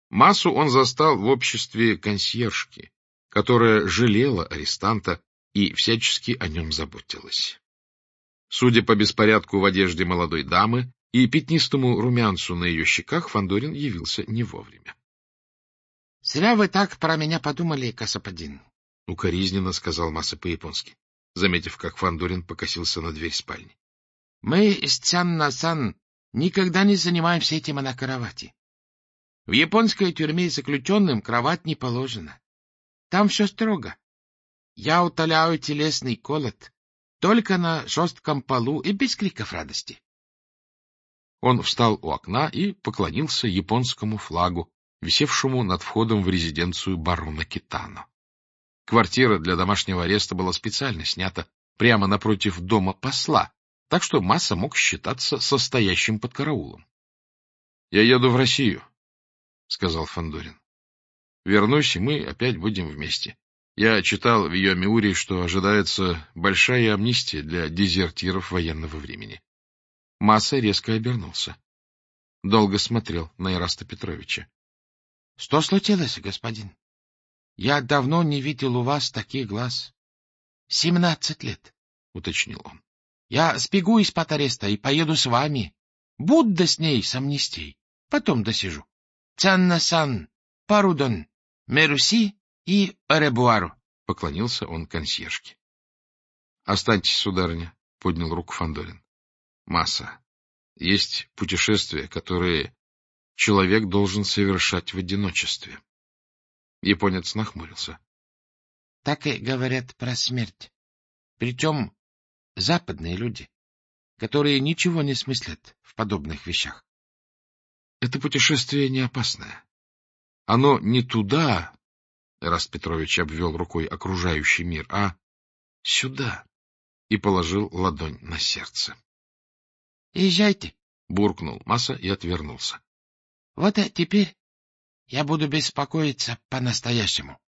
Массу он застал в обществе консьержки, которая жалела арестанта и всячески о нем заботилась. Судя по беспорядку в одежде молодой дамы и пятнистому румянцу на ее щеках, Фандорин явился не вовремя. — Зря вы так про меня подумали, господин, — укоризненно сказал Масса по-японски, заметив, как Фандорин покосился на дверь спальни. — Мы с Цянна-сан никогда не занимаемся этим на кровати. В японской тюрьме заключенным кровать не положено. Там все строго. Я утоляю телесный голод только на жестком полу и без криков радости. Он встал у окна и поклонился японскому флагу, висевшему над входом в резиденцию барона Китано. Квартира для домашнего ареста была специально снята прямо напротив дома посла, так что Масса мог считаться состоящим под караулом. — Я еду в Россию, — сказал Фандорин. — Вернусь, и мы опять будем вместе. Я читал в ее Миуре, что ожидается большая амнистия для дезертиров военного времени. Масса резко обернулся. Долго смотрел на Ираста Петровича. — Что случилось, господин? Я давно не видел у вас таких глаз. 17 лет, — уточнил он. Я сбегу из-под ареста и поеду с вами. Будда с ней с амнистией. Потом досижу. Цянна-сан, парудон, меруси и оребуару. Поклонился он консьержке. — Останьтесь, сударыня, — поднял руку Фандорин. — Масса, есть путешествия, которые человек должен совершать в одиночестве. Японец нахмурился. — Так и говорят про смерть. Причем западные люди, которые ничего не смыслят в подобных вещах. Это путешествие не опасное. Оно не туда, — Эраст Петрович обвел рукой окружающий мир, — а сюда, и положил ладонь на сердце. — Езжайте, — буркнул Масса и отвернулся. — вот теперь я буду беспокоиться по-настоящему.